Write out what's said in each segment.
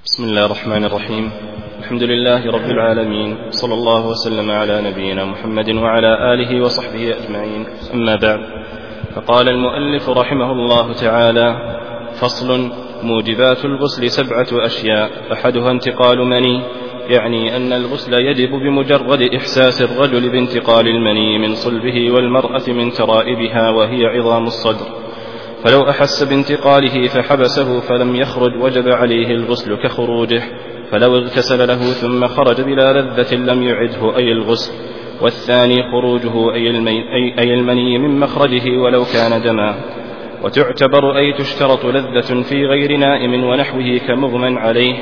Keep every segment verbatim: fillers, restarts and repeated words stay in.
بسم الله الرحمن الرحيم. الحمد لله رب العالمين، صلى الله وسلم على نبينا محمد وعلى آله وصحبه أجمعين، أما بعد. فقال المؤلف رحمه الله تعالى: فصل. موجبات الغسل سبعة أشياء، أحدها انتقال مني، يعني أن الغسل يجب بمجرد إحساس الرجل بانتقال المني من صلبه والمرأة من ترائبها وهي عظام الصدر، فلو أحس بانتقاله فحبسه فلم يخرج وجب عليه الغسل كخروجه، فلو اغتسل له ثم خرج بلا لذة لم يعده أي الغسل. والثاني خروجه أي المني من مخرجه ولو كان دما، وتعتبر أي تشترط لذة في غير نائم ونحوه كمغمى عليه.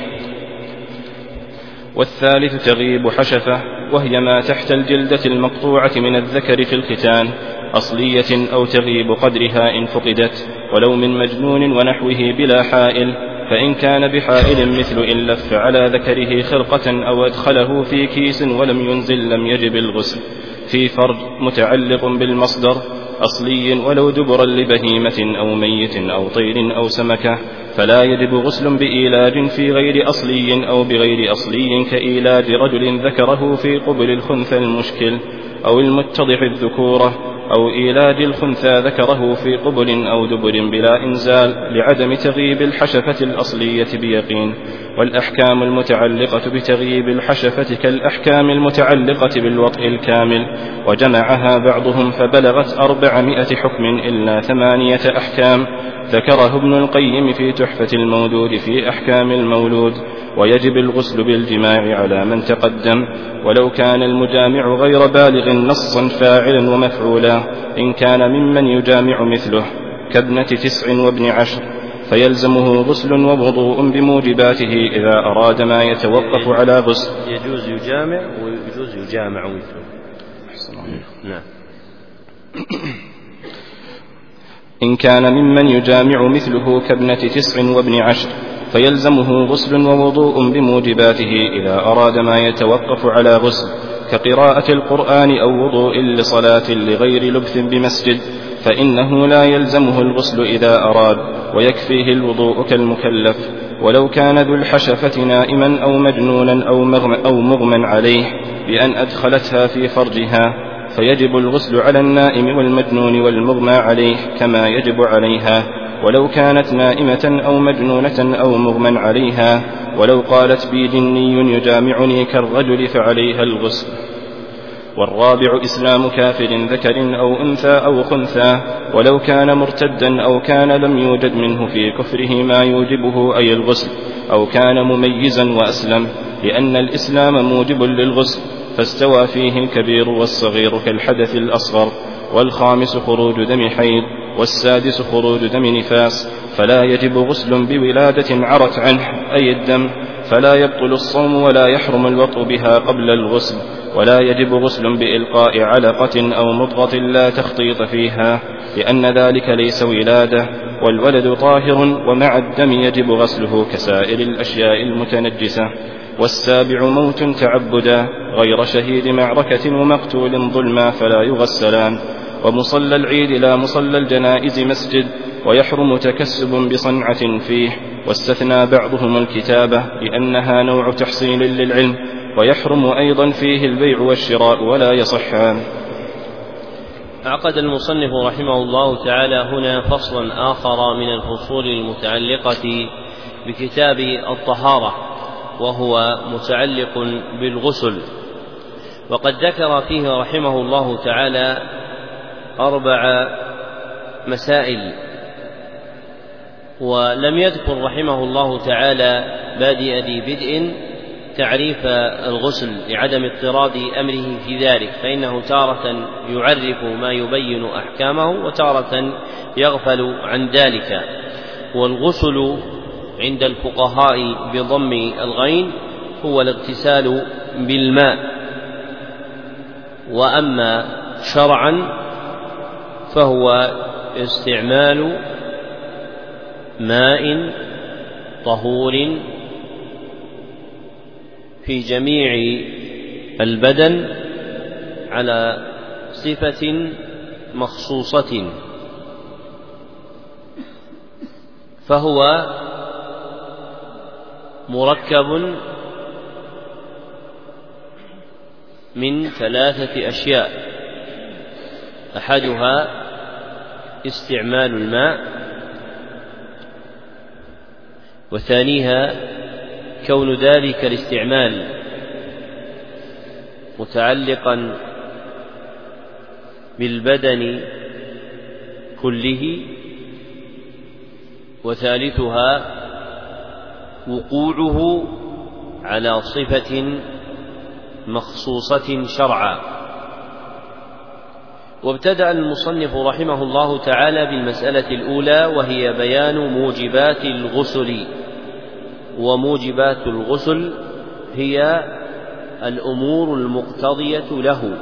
والثالث تغيب حشفة، وهي ما تحت الجلدة المقطوعة من الذكر في الختان، أصلية أو تغيب قدرها إن فقدت، ولو من مجنون ونحوه بلا حائل، فإن كان بحائل مثل إن لف على ذكره خرقة أو أدخله في كيس ولم ينزل لم يجب الغسل. في فرج متعلق بالمصدر أصلي ولو دبرا لبهيمة أو ميت أو طير أو سمكة، فلا يجب غسل بإيلاج في غير أصلي أو بغير أصلي كإيلاج رجل ذكره في قبل الخنثى المشكل أو المتضح الذكورة، أو إيلاج الخنثى ذكره في قبل أو دبر بلا إنزال لعدم تغييب الحشفة الأصلية بيقين. والأحكام المتعلقة بتغييب الحشفة كالأحكام المتعلقة بالوطء الكامل، وجمعها بعضهم فبلغت أربعمائة حكم إلا ثمانية أحكام، ذكره ابن القيم في تحفة المولود في أحكام المولود. ويجب الغسل بالجماع على من تقدم، ولو كان المجامع غير بالغ نصا فاعلا ومفعولا، إن كان ممن يجامع مثله كابنة تسع وابن عشر، فيلزمه غسل ووضوء بموجباته إذا أراد ما يتوقف على غسل. يجوز يجامع ويجوز يجامع مثله. نعم. إن كان ممن يجامع مثله كابنة تسع وابن عشر، فيلزمه غسل ووضوء بموجباته إذا أراد ما يتوقف على غسل، كقراءة القرآن أو وضوء لصلاة لغير لبث بمسجد، فإنه لا يلزمه الغسل إذا أراد، ويكفيه الوضوء كالمكلف. ولو كان ذو الحشفة نائما أو مجنونا أو مغمى عليه بأن أدخلتها في فرجها، فيجب الغسل على النائم والمجنون والمغمى عليه كما يجب عليها، ولو كانت نائمة أو مجنونة أو مغمى عليها. ولو قالت بي جني يجامعني كالرجل فعليها الغسل. والرابع إسلام كافر ذكر أو أنثى أو خنثى، ولو كان مرتدا أو كان لم يوجد منه في كفره ما يوجبه أي الغسل، أو كان مميزا وأسلم، لأن الإسلام موجب للغسل، فاستوى فيه الكبير والصغير كالحدث الأصغر. والخامس خروج دم حيض، والسادس خروج دم نفاس، فلا يجب غسل بولادة عرت عنه أي الدم، فلا يبطل الصوم ولا يحرم الوطء بها قبل الغسل. ولا يجب غسل بإلقاء علقة أو مضغة لا تخطيط فيها، لأن ذلك ليس ولادة، والولد طاهر، ومع الدم يجب غسله كسائر الأشياء المتنجسة. والسابع موت تعبدا غير شهيد معركة ومقتول ظلما فلا يغسلان. ومصلى العيد لا مصلى الجنائز مسجد، ويحرم تكسب بصنعة فيه، واستثنى بعضهم الكتابة لأنها نوع تحصيل للعلم، ويحرم أيضا فيه البيع والشراء ولا يصحان. عقد المصنف رحمه الله تعالى هنا فصلا آخر من الفصول المتعلقة بكتاب الطهارة، وهو متعلق بالغسل. وقد ذكر فيه رحمه الله تعالى أربع مسائل، ولم يذكر رحمه الله تعالى بادئ ذي بدء تعريف الغسل لعدم اضطراد أمره في ذلك، فإنه تارة يعرف ما يبين أحكامه وتارة يغفل عن ذلك. والغسل عند الفقهاء بضم الغين هو الاغتسال بالماء، وأما شرعا فهو استعمال ماء طهور في جميع البدن على صفة مخصوصة، فهو مركب من ثلاثة أشياء: أحدها استعمال الماء، وثانيها كون ذلك الاستعمال متعلقا بالبدن كله، وثالثها وقوعه على صفة مخصوصة شرعا. وابتدأ المصنف رحمه الله تعالى بالمسألة الأولى، وهي بيان موجبات الغسل. وموجبات الغسل هي الأمور المقتضية له،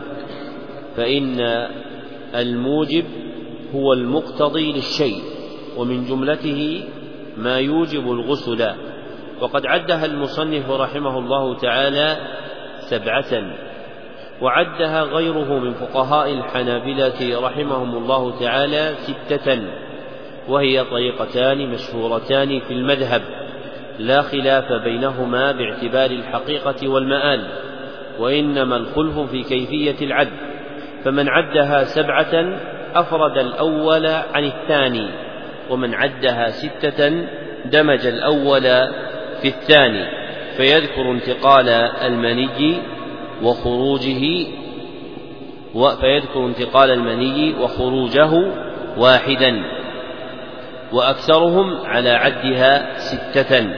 فإن الموجب هو المقتضي للشيء، ومن جملته ما يوجب الغسل. وقد عدها المصنف رحمه الله تعالى سبعة، وعدها غيره من فقهاء الحنابلة رحمهم الله تعالى ستة، وهي طريقتان مشهورتان في المذهب لا خلاف بينهما باعتبار الحقيقة والمآل، وإنما الخلف في كيفية العد. فمن عدها سبعة أفرد الأول عن الثاني، ومن عدها ستة دمج الأول في الثاني، فيذكر انتقال المني وخروجه فيذكر انتقال المني وخروجه واحدا، وأكثرهم على عدها ستة.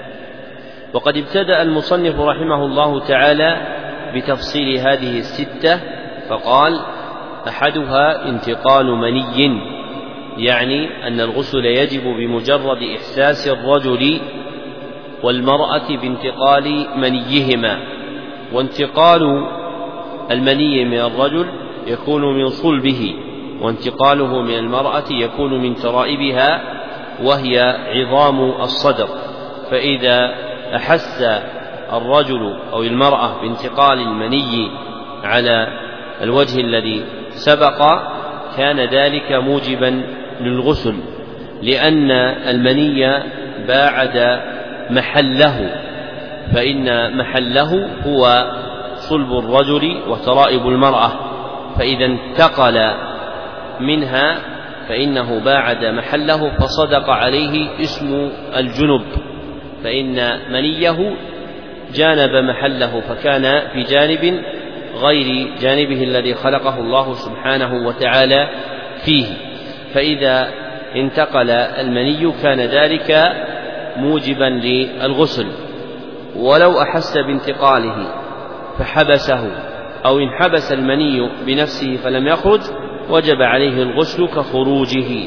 وقد ابتدأ المصنف رحمه الله تعالى بتفصيل هذه الستة، فقال: أحدها انتقال مني، يعني أن الغسل يجب بمجرد إحساس الرجل والمرأة بانتقال منيهما. وانتقال المني من الرجل يكون من صلبه، وانتقاله من المرأة يكون من ترائبها، وهي عظام الصدر. فإذا أحس الرجل أو المرأة بانتقال المني على الوجه الذي سبق كان ذلك موجبا للغسل، لأن المني باعد محله، فإن محله هو صلب الرجل وترائب المرأة، فإذا انتقل منها فإنه باعد محله، فصدق عليه اسم الجنب، فإن منيه جانب محله، فكان في جانب غير جانبه الذي خلقه الله سبحانه وتعالى فيه. فإذا انتقل المني كان ذلك موجبا للغسل. ولو أحس بانتقاله فحبسه، أو انحبس المني بنفسه فلم يخرج، وجب عليه الغسل كخروجه.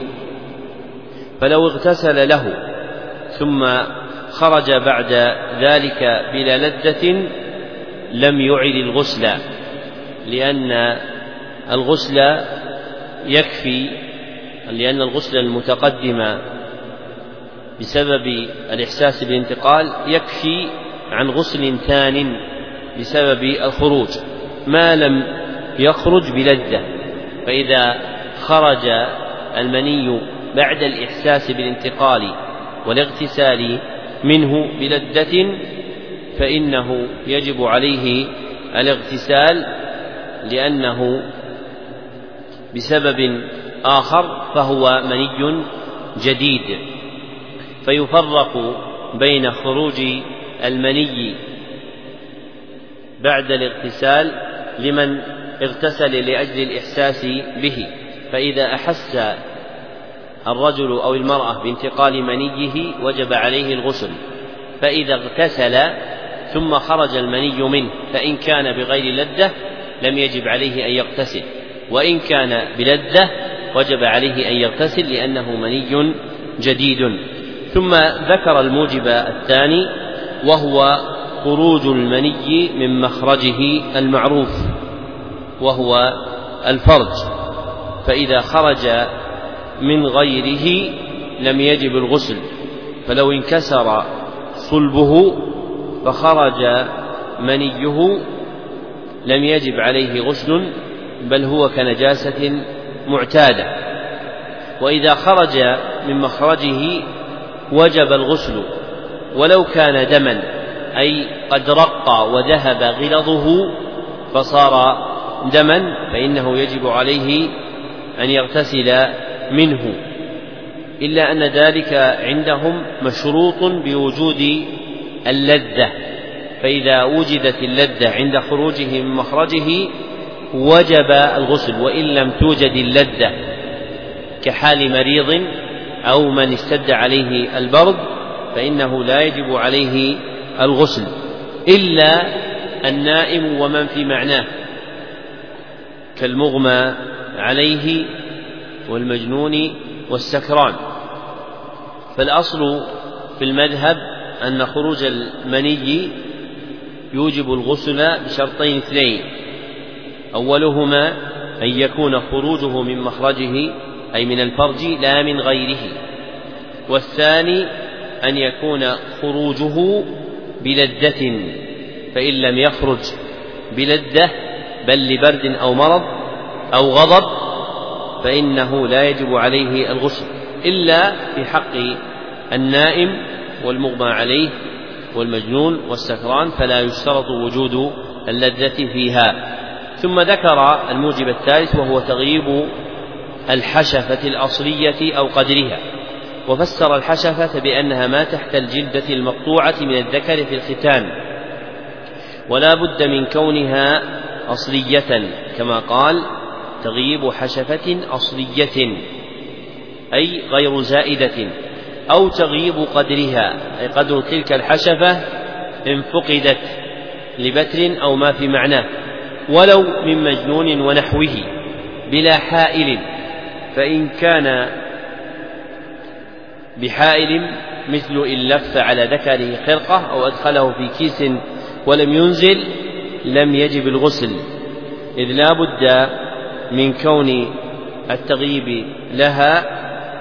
فلو اغتسل له ثم خرج بعد ذلك بلا لذة لم يعد الغسل، لأن الغسل يكفي لأن الغسل المتقدم بسبب الإحساس بالانتقال يكفي عن غسل ثان بسبب الخروج ما لم يخرج بلذة. فإذا خرج المني بعد الإحساس بالانتقال والاغتسال منه بلذة فإنه يجب عليه الاغتسال، لأنه بسبب آخر فهو مني جديد. فيفرق بين خروج المني بعد الاغتسال لمن اغتسل لأجل الإحساس به، فإذا أحس الرجل أو المرأة بانتقال منيه وجب عليه الغسل. فإذا اغتسل ثم خرج المني منه فإن كان بغير لذة لم يجب عليه أن يغتسل، وإن كان بلذة وجب عليه أن يغتسل لأنه مني جديد. ثم ذكر الموجب الثاني وهو خروج المني من مخرجه المعروف وهو الفرج، فإذا خرج من غيره لم يجب الغسل. فلو انكسر صلبه فخرج منيه لم يجب عليه غسل، بل هو كنجاسة معتادة. وإذا خرج من مخرجه وجب الغسل، ولو كان دما أي قد رق وذهب غلظه فصار دما فإنه يجب عليه أن يغتسل منه، إلا أن ذلك عندهم مشروط بوجود اللذة، فإذا وجدت اللذة عند خروجه من مخرجه وجب الغسل، وإن لم توجد اللذة كحال مريض أو من اشتد عليه البرد فإنه لا يجب عليه الغسل، إلا النائم ومن في معناه كالمغمى عليه والمجنون والسكران. فالأصل في المذهب أن خروج المني يوجب الغسل بشرطين اثنين: أولهما أن يكون خروجه من مخرجه أي من الفرج لا من غيره، والثاني أن يكون خروجه بلذة، فإن لم يخرج بلذة بل لبرد أو مرض أو غضب فإنه لا يجب عليه الغسل، إلا في حق النائم والمغمى عليه والمجنون والسكران فلا يشترط وجود اللذة فيها. ثم ذكر الموجب الثالث وهو تغييب الحشفة الأصلية أو قدرها، وفسر الحشفة بأنها ما تحت الجلدة المقطوعة من الذكر في الختان، ولا بد من كونها أصلية، كما قال: تغييب حشفة أصلية أي غير زائدة، أو تغييب قدرها أي قدر تلك الحشفة إن فقدت لبتر أو ما في معناه، ولو من مجنون ونحوه بلا حائل، فإن كان بحائل مثل إن لف على ذكره خرقة أو أدخله في كيس ولم ينزل لم يجب الغسل، إذ لا بد من كون التغييب لها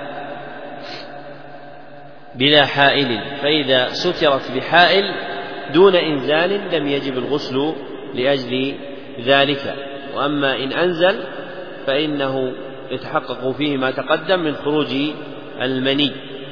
بلا حائل، فإذا سترت بحائل دون إنزال لم يجب الغسل لأجل ذلك. وأما إن أنزل فإنه يتحقق فيه ما تقدم من خروج المني.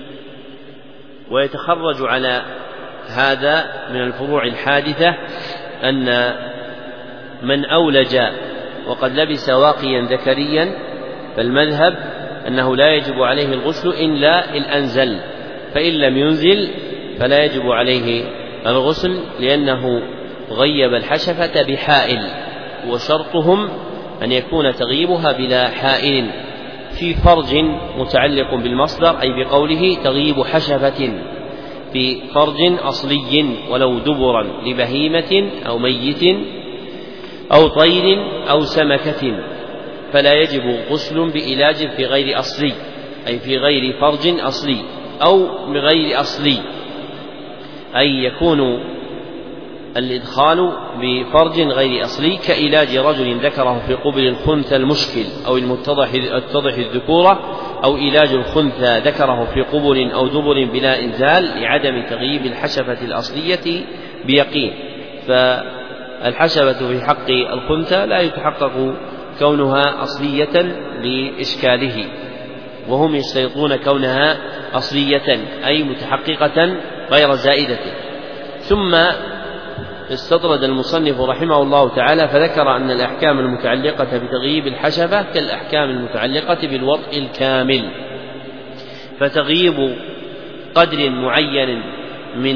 ويتخرج على هذا من الفروع الحادثة أن من أولج وقد لبس واقيا ذكريا فالمذهب أنه لا يجب عليه الغسل إلا إن أنزل، فإن لم ينزل فلا يجب عليه الغسل لأنه غيب الحشفة بحائل، وشرطهم أن يكون تغييبها بلا حائل. في فرج متعلق بالمصدر أي بقوله تغييب حشفة في فرج أصلي ولو دبرا لبهيمة أو ميت أو طير أو سمكة، فلا يجب غسل بإلاج في غير أصلي أي في غير فرج أصلي أو بغير أصلي، أي يكون الإدخال بفرج غير أصلي كإلاج رجل ذكره في قبل الخنثى المشكل أو المتضح الذكورة، أو إلاج الخنثى ذكره في قبل أو دبر بلا إنزال لعدم تغييب الحشفة الأصلية بيقين. فالحشفة في حق الخنثى لا يتحقق كونها أصلية لإشكاله، وهم يشترطون كونها أصلية أي متحققة غير زائدة. ثم استطرد المصنف رحمه الله تعالى فذكر أن الأحكام المتعلقة بتغييب الحشفة كالأحكام المتعلقة بالوطء الكامل، فتغييب قدر معين من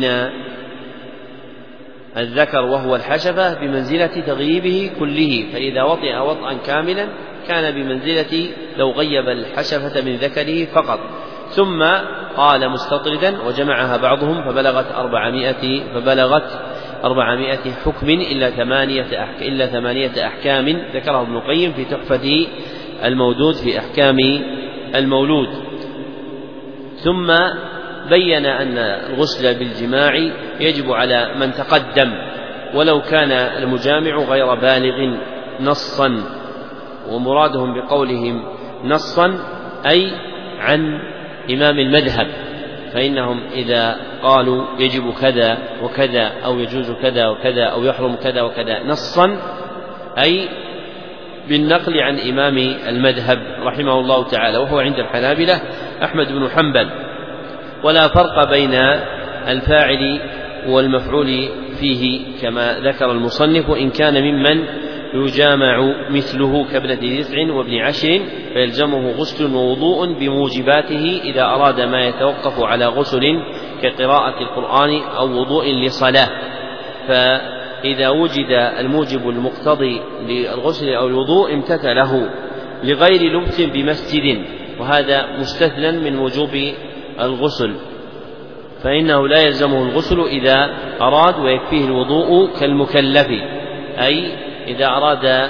الذكر وهو الحشفة بمنزلة تغييبه كله، فإذا وطئ وطئا كاملا كان بمنزلة لو غيب الحشفة من ذكره فقط. ثم قال مستطردا وجمعها بعضهم فبلغت أربعمائة فبلغت أربعمائة حكم إلا ثمانية أحك... إلا ثمانية أحكام ذكره ابن القيم في تحفة المودود في أحكام المولود. ثم بين أن الغسل بالجماع يجب على من تقدم ولو كان المجامع غير بالغ نصا، ومرادهم بقولهم نصا أي عن إمام المذهب، فإنهم إذا قالوا يجب كذا وكذا أو يجوز كذا وكذا أو يحرم كذا وكذا نصا أي بالنقل عن إمام المذهب رحمه الله تعالى، وهو عند الحنابلة أحمد بن حنبل. ولا فرق بين الفاعل والمفعول فيه كما ذكر المصنف: إن كان ممن يجامع مثله كابنة تسع وابن عشر فيلزمه غسل ووضوء بموجباته إذا أراد ما يتوقف على غسل كقراءة القرآن أو وضوء لصلاة. فإذا وجد الموجب المقتضي للغسل أو الوضوء امتثله لغير لبس بمسجد، وهذا مستثنى من وجوب الغسل، فإنه لا يلزمه الغسل إذا أراد ويكفيه الوضوء كالمكلف، أي إذا أراد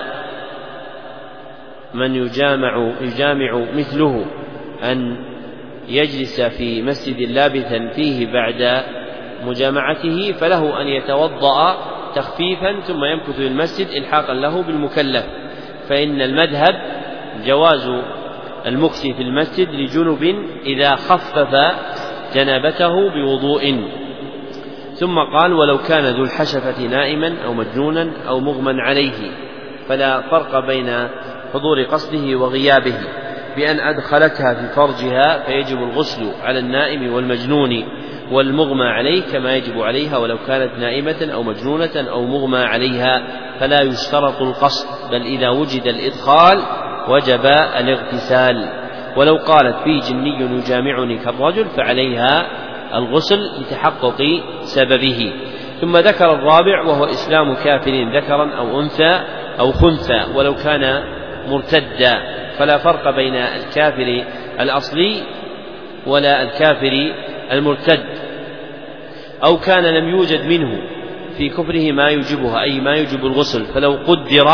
من يجامع, يجامع مثله أن يجلس في مسجد لابثا فيه بعد مجامعته فله أن يتوضأ تخفيفا ثم يمكث في المسجد إلحاقا له بالمكلف، فإن المذهب جواز المكث في المسجد لجنب إذا خفف جنابته بوضوء. ثم قال: ولو كان ذو الحشفة نائما أو مجنونا أو مغمى عليه فلا فرق بين حضور قصده وغيابه، بأن أدخلتها في فرجها فيجب الغسل على النائم والمجنون والمغمى عليه كما يجب عليها ولو كانت نائمة أو مجنونة أو مغمى عليها، فلا يشترط القصد، بل إذا وجد الإدخال وجب الاغتسال. ولو قالت: في جني يجامعني كالرجل فعليها الغسل لتحقق سببه. ثم ذكر الرابع وهو إسلام كافر ذكرا أو أنثى أو خنثى ولو كان مرتدا، فلا فرق بين الكافر الأصلي ولا الكافر المرتد، أو كان لم يوجد منه في كفره ما يوجبها أي ما يوجب الغسل، فلو قدر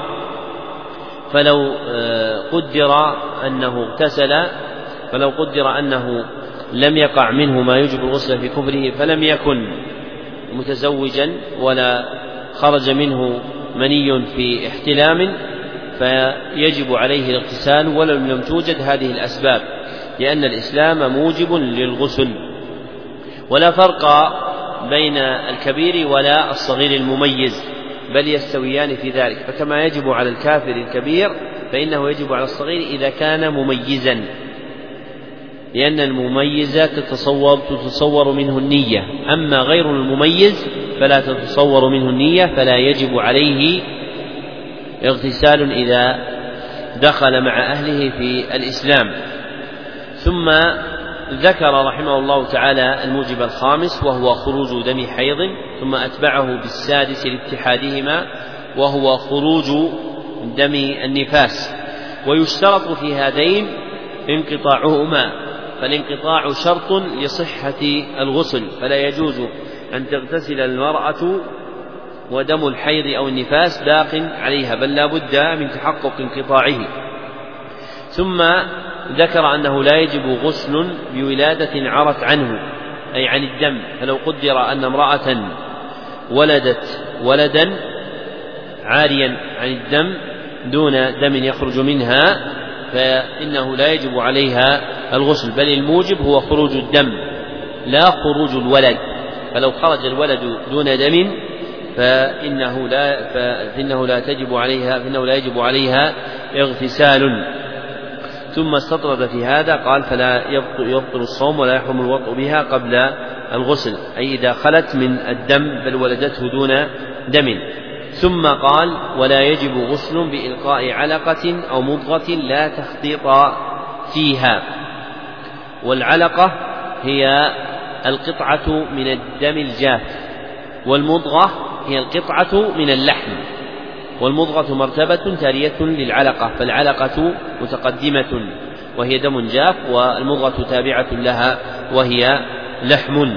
فلو قدر أنه اغتسل فلو قدر أنه لم يقع منه ما يوجب الغسل في كفره فلم يكن متزوجا ولا خرج منه مني في احتلام فيجب عليه الاغتسال ولو لم توجد هذه الأسباب، لأن الإسلام موجب للغسل. ولا فرق بين الكبير ولا الصغير المميز، بل يستويان في ذلك، فكما يجب على الكافر الكبير فإنه يجب على الصغير إذا كان مميزا، لأن المميز تتصور, تتصور منه النية، أما غير المميز فلا تتصور منه النية، فلا يجب عليه اغتسال إذا دخل مع أهله في الإسلام. ثم ذكر رحمه الله تعالى الموجب الخامس وهو خروج دم حيض، ثم أتبعه بالسادس لاتحادهما وهو خروج دم النفاس. ويشترط في هذين انقطاعهما، فالانقطاع شرط لصحة الغسل، فلا يجوز أن تغتسل المرأة ودم الحيض أو النفاس باق عليها، بل لا بد من تحقق انقطاعه. ثم ذكر أنه لا يجب غسل بولادة عرت عنه أي عن الدم، فلو قدر أن امرأة ولدت ولدا عاريا عن الدم دون دم يخرج منها فإنه لا يجب عليها الغسل، بل الموجب هو خروج الدم لا خروج الولد، فلو خرج الولد دون دم فإنه لا فإنه لا تجب عليها فإنه لا يجب عليها اغتسال. ثم استطرد في هذا قال: فلا يبطل الصوم ولا يحرم الوطء بها قبل الغسل، أي إذا خلت من الدم بل ولدته دون دم. ثم قال: ولا يجب غسل بإلقاء علقة أو مضغة لا تخطيط فيها. والعلقة هي القطعة من الدم الجاف، والمضغة هي القطعة من اللحم، والمضغة مرتبة تالية للعلقة، فالعلقة متقدمة وهي دم جاف، والمضغة تابعة لها وهي لحم.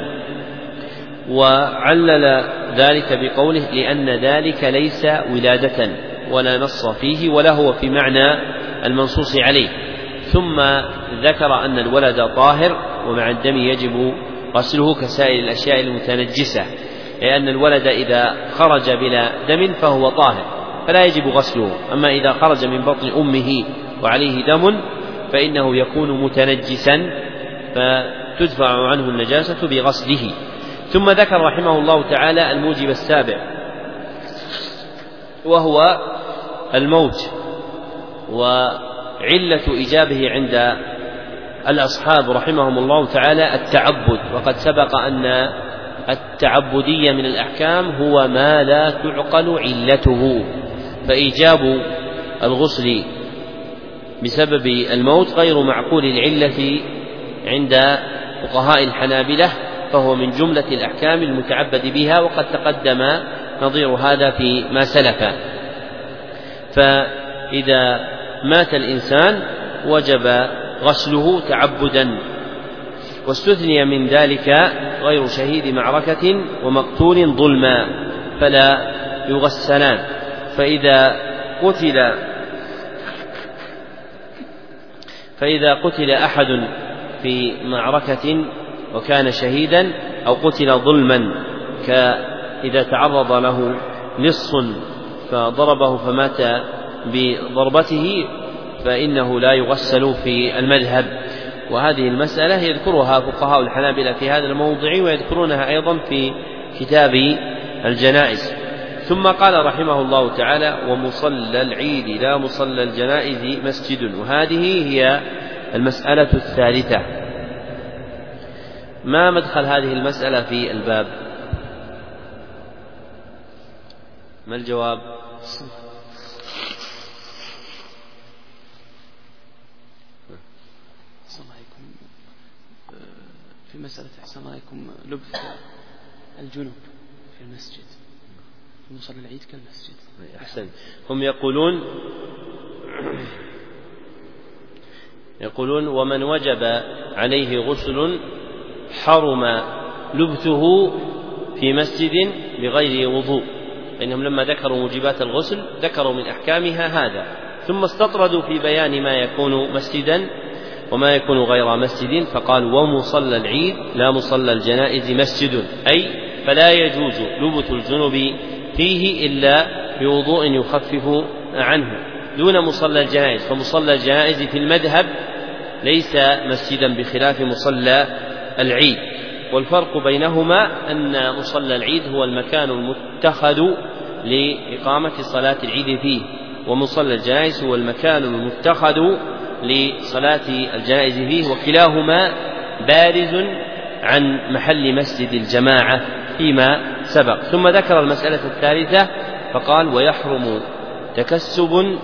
وعلل ذلك بقوله: لأن ذلك ليس ولادة ولا نص فيه ولا هو في معنى المنصوص عليه. ثم ذكر أن الولد طاهر ومع الدم يجب غسله كسائر الأشياء المتنجسة، لأن الولد إذا خرج بلا دم فهو طاهر فلا يجب غسله، أما إذا خرج من بطن أمه وعليه دم فإنه يكون متنجسا فتدفع عنه النجاسة بغسله. ثم ذكر رحمه الله تعالى الموجب السابع وهو الموت، وعلة إيجابه عند الأصحاب رحمهم الله تعالى التعبد، وقد سبق أن التعبدية من الأحكام هو ما لا تعقل علته، فإيجاب الغسل بسبب الموت غير معقول العلة عند فقهاء الحنابلة، فهو من جملة الأحكام المتعبد بها، وقد تقدم نظير هذا في ما سلف. فإذا مات الإنسان وجب غسله تعبدا، واستثني من ذلك غير شهيد معركة ومقتول ظلما فلا يغسلان. فإذا قتل فإذا قتل أحد في معركة وكان شهيدا، أو قتل ظلما كإذا تعرض له لص فضربه فمات بضربته، فإنه لا يغسل في المذهب. وهذه المسألة يذكرها فقهاء الحنابلة في هذا الموضع، ويذكرونها أيضا في كتاب الجنائز. ثم قال رحمه الله تعالى: ومصلى العيد لا مصلى الجنائز مسجد. وهذه هي المسألة الثالثة. ما مدخل هذه المسألة في الباب؟ ما الجواب؟ في مسألة أحسن عليكم لبث الجنوب في المسجد، في مصلى العيد كالمسجد. أحسن. هم يقولون يقولون ومن وجب عليه غسل حرم لبثه في مسجد بغير وضوء، فإنهم لما ذكروا موجبات الغسل ذكروا من أحكامها هذا، ثم استطردوا في بيان ما يكون مسجدا وما يكون غير مسجد، فقال: ومصلى العيد لا مصلى الجنائز مسجد، أي فلا يجوز لبث الجنب فيه إلا بوضوء يخفف عنه دون مصلى الجنائز. فمصلى الجنائز في المذهب ليس مسجدا بخلاف مصلى العيد، والفرق بينهما أن مصلى العيد هو المكان المتخذ لإقامة صلاة العيد فيه، ومصلى الجنائز هو المكان المتخذ لصلاة الجنائز فيه، وكلاهما بارز عن محل مسجد الجماعة فيما سبق. ثم ذكر المسألة الثالثة فقال: ويحرم تكسب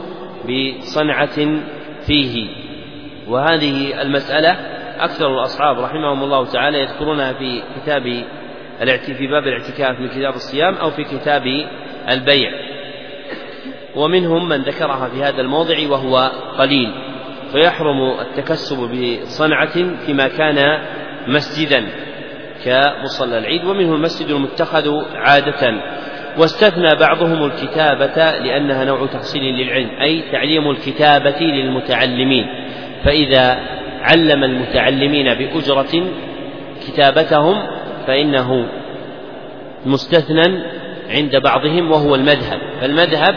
بصنعة فيه. وهذه المسألة أكثر الأصحاب رحمهم الله تعالى يذكرونها في كتاب في باب الاعتكاف من كتاب الصيام أو في كتاب البيع، ومنهم من ذكرها في هذا الموضع وهو قليل. فيحرم التكسب بصنعة فيما كان مسجدا كمصلى العيد، ومنه المسجد المتخذ عادة. واستثنى بعضهم الكتابة لأنها نوع تحصيل للعلم، أي تعليم الكتابة للمتعلمين، فإذا علم المتعلمين بأجرة كتابتهم فإنه مستثنى عند بعضهم وهو المذهب. فالمذهب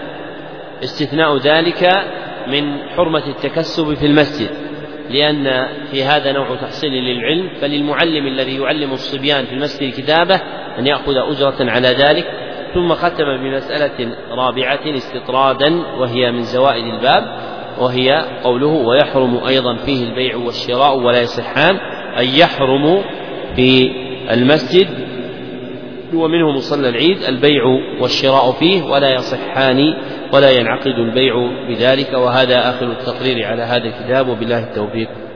استثناء ذلك من حرمة التكسب في المسجد، لأن في هذا نوع تحصيل للعلم، فللمعلم الذي يعلم الصبيان في المسجد الكتابة أن يأخذ أجرة على ذلك. ثم ختم بمسألة رابعة استطرادا وهي من زوائد الباب، وهي قوله: ويحرم أيضا فيه البيع والشراء ولا يصحان، أي يحرم في المسجد ومنه مصلى العيد البيع والشراء فيه ولا يصحان ولا ينعقد البيع بذلك. وهذا آخر التقرير على هذا الكتاب، وبالله التوفيق.